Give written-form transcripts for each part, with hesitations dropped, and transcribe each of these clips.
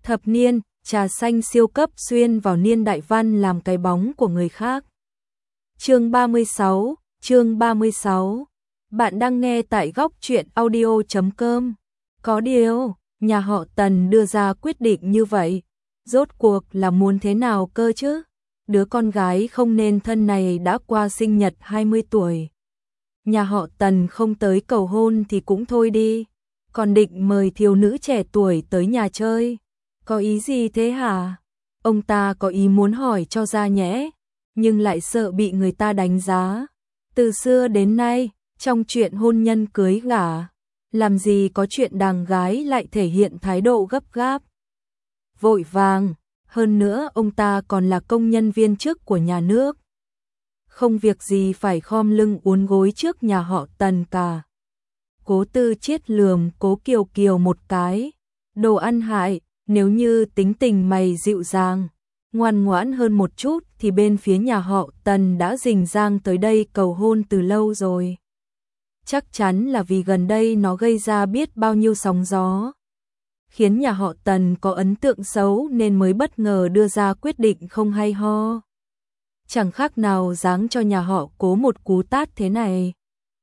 Thập niên, trà xanh siêu cấp xuyên vào niên đại văn làm cái bóng của người khác. Chương 36. Bạn đang nghe tại góc truyện audio.com. Có điều, nhà họ Tần đưa ra quyết định như vậy, rốt cuộc là muốn thế nào cơ chứ? Đứa con gái không nên thân này đã qua sinh nhật 20 tuổi. Nhà họ Tần không tới cầu hôn thì cũng thôi đi, còn định mời thiếu nữ trẻ tuổi tới nhà chơi. Có ý gì thế hả? Ông ta có ý muốn hỏi cho ra nhẽ, nhưng lại sợ bị người ta đánh giá. Từ xưa đến nay, trong chuyện hôn nhân cưới gả, làm gì có chuyện đàng gái lại thể hiện thái độ gấp gáp, vội vàng. Hơn nữa ông ta còn là công nhân viên chức của nhà nước, không việc gì phải khom lưng uốn gối trước nhà họ Tần cả. Cố Tư Chiết lườm Cố Kiều Kiều một cái. Đồ ăn hại, nếu như tính tình mày dịu dàng, ngoan ngoãn hơn một chút thì bên phía nhà họ Tần đã rình rang tới đây cầu hôn từ lâu rồi. Chắc chắn là vì gần đây nó gây ra biết bao nhiêu sóng gió, khiến nhà họ Tần có ấn tượng xấu nên mới bất ngờ đưa ra quyết định không hay ho. Chẳng khác nào giáng cho nhà họ Cố một cú tát thế này.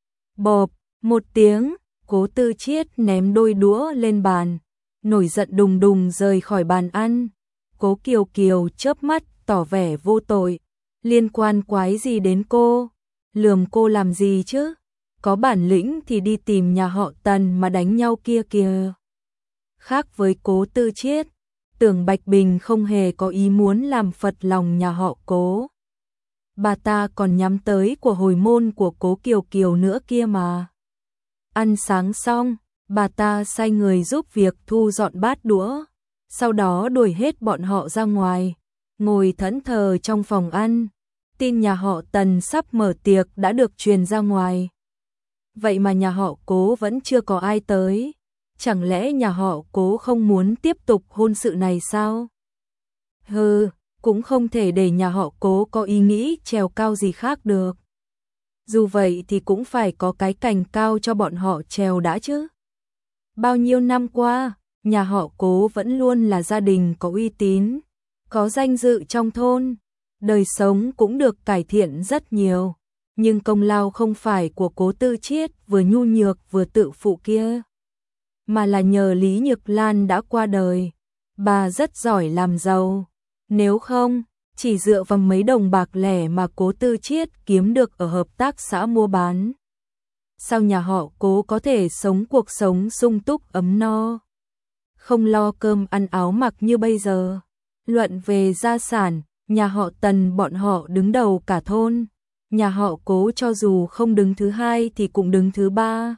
Bộp, một tiếng, Cố Tư Chiết ném đôi đũa lên bàn, nổi giận đùng đùng rời khỏi bàn ăn. Cố Kiều Kiều chớp mắt tỏ vẻ vô tội. Liên quan quái gì đến cô? Lườm cô làm gì chứ? Có bản lĩnh thì đi tìm nhà họ Tần mà đánh nhau kia kìa. Khác với Cố Tư Chiết, Tưởng Bạch Bình không hề có ý muốn làm phật lòng nhà họ Cố. Bà ta còn nhắm tới của hồi môn của Cố Kiều Kiều nữa kia mà. Ăn sáng xong, bà ta sai người giúp việc thu dọn bát đũa, sau đó đuổi hết bọn họ ra ngoài, ngồi thẫn thờ trong phòng ăn. Tin nhà họ Tần sắp mở tiệc đã được truyền ra ngoài. Vậy mà nhà họ Cố vẫn chưa có ai tới. Chẳng lẽ nhà họ Cố không muốn tiếp tục hôn sự này sao? Hừ, cũng không thể để nhà họ Cố có ý nghĩ trèo cao gì khác được. Dù vậy thì cũng phải có cái cành cao cho bọn họ trèo đã chứ. Bao nhiêu năm qua, nhà họ Cố vẫn luôn là gia đình có uy tín, có danh dự trong thôn, đời sống cũng được cải thiện rất nhiều. Nhưng công lao không phải của Cố Tư Chiết vừa nhu nhược vừa tự phụ kia, mà là nhờ Lý Nhược Lan đã qua đời. Bà rất giỏi làm giàu, nếu không, chỉ dựa vào mấy đồng bạc lẻ mà Cố Tư Chiết kiếm được ở hợp tác xã mua bán, sao nhà họ Cố có thể sống cuộc sống sung túc ấm no, không lo cơm ăn áo mặc như bây giờ. Luận về gia sản, nhà họ Tần bọn họ đứng đầu cả thôn. Nhà họ Cố cho dù không đứng thứ hai thì cũng đứng thứ ba.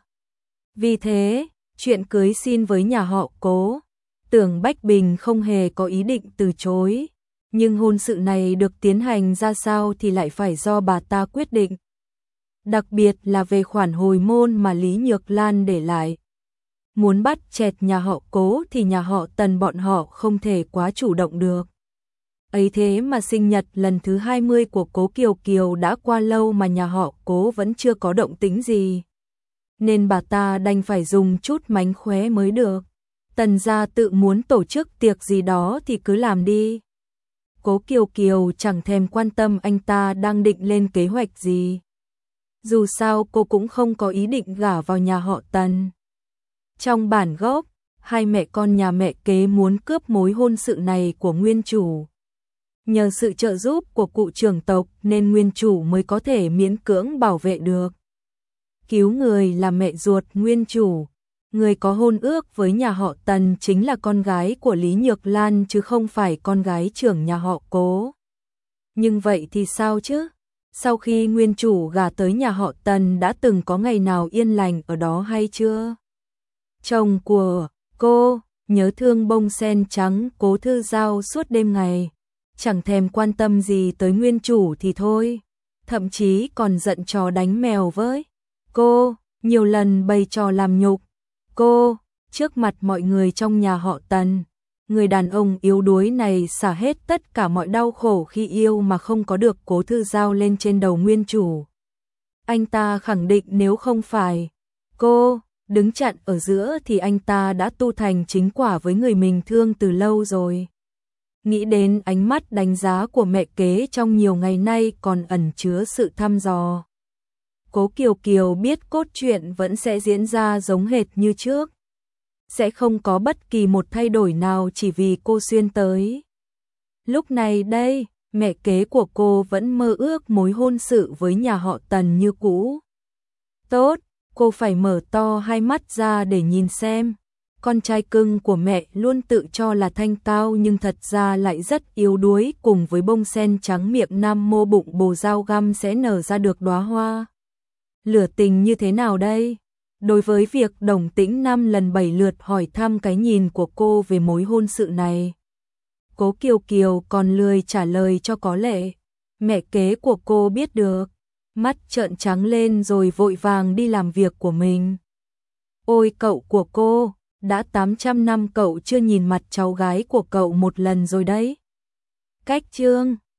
Vì thế, chuyện cưới xin với nhà họ Cố, Tưởng Bách Bình không hề có ý định từ chối. Nhưng hôn sự này được tiến hành ra sao thì lại phải do bà ta quyết định. Đặc biệt là về khoản hồi môn mà Lý Nhược Lan để lại. Muốn bắt chẹt nhà họ Cố thì nhà họ Tần bọn họ không thể quá chủ động được. Ấy thế mà sinh nhật lần thứ 20 của Cố Kiều Kiều đã qua lâu mà nhà họ Cố vẫn chưa có động tĩnh gì. Nên bà ta đành phải dùng chút mánh khóe mới được. Tần gia tự muốn tổ chức tiệc gì đó thì cứ làm đi. Cố Kiều Kiều chẳng thèm quan tâm anh ta đang định lên kế hoạch gì. Dù sao cô cũng không có ý định gả vào nhà họ Tần. Trong bản gốc, hai mẹ con nhà mẹ kế muốn cướp mối hôn sự này của nguyên chủ. Nhờ sự trợ giúp của cụ trưởng tộc nên nguyên chủ mới có thể miễn cưỡng bảo vệ được. Cứu người là mẹ ruột nguyên chủ. Người có hôn ước với nhà họ Tần chính là con gái của Lý Nhược Lan chứ không phải con gái trưởng nhà họ Cố. Nhưng vậy thì sao chứ? Sau khi nguyên chủ gả tới nhà họ Tần đã từng có ngày nào yên lành ở đó hay chưa? Chồng của cô nhớ thương bông sen trắng Cố Thư Giao suốt đêm ngày, chẳng thèm quan tâm gì tới nguyên chủ thì thôi, thậm chí còn giận chó đánh mèo với cô, nhiều lần bày trò làm nhục cô trước mặt mọi người trong nhà họ Tần. Người đàn ông yếu đuối này xả hết tất cả mọi đau khổ khi yêu mà không có được Cố Thư Giao lên trên đầu nguyên chủ. Anh ta khẳng định nếu không phải cô đứng chặn ở giữa thì anh ta đã tu thành chính quả với người mình thương từ lâu rồi. Nghĩ đến ánh mắt đánh giá của mẹ kế trong nhiều ngày nay còn ẩn chứa sự thăm dò. Cố Kiều Kiều biết cốt truyện vẫn sẽ diễn ra giống hệt như trước. Sẽ không có bất kỳ một thay đổi nào chỉ vì cô Xuyên tới. Lúc này đây, mẹ kế của cô vẫn mơ ước mối hôn sự với nhà họ Tần như cũ. Tốt, cô phải mở to hai mắt ra để nhìn xem. Con trai cưng của mẹ luôn tự cho là thanh cao nhưng thật ra lại rất yếu đuối, cùng với bông sen trắng miệng nam mô bụng bồ dao găm sẽ nở ra được đóa hoa lửa tình như thế nào đây? Đối với việc Đồng Tĩnh 5 lần 7 lượt hỏi thăm cái nhìn của cô về mối hôn sự này, Cố Kiều Kiều còn lười trả lời cho có lệ. Mẹ kế của cô biết được, mắt trợn trắng lên rồi vội vàng đi làm việc của mình. Ôi cậu của cô, đã 800 năm cậu chưa nhìn mặt cháu gái của cậu một lần rồi đấy. Cách chương